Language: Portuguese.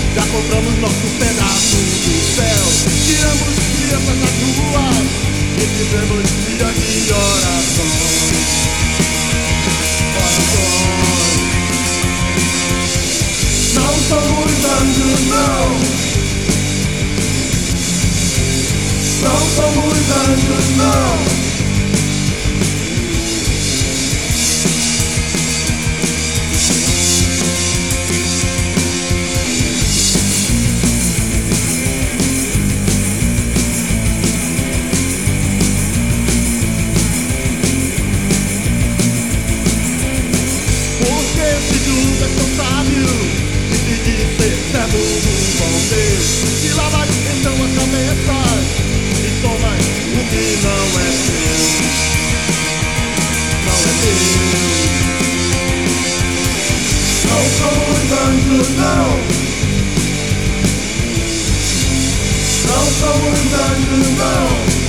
Já compramos nosso pedaço do céu. Tiramos crianças nas ruas e fizemos dias de orações. Não somos anjos, não. Não somos anjos, não. Se lava então a cabeça e toma o que não é seu. Não é teu. Não somos anjos, não. Não somos anjos, não.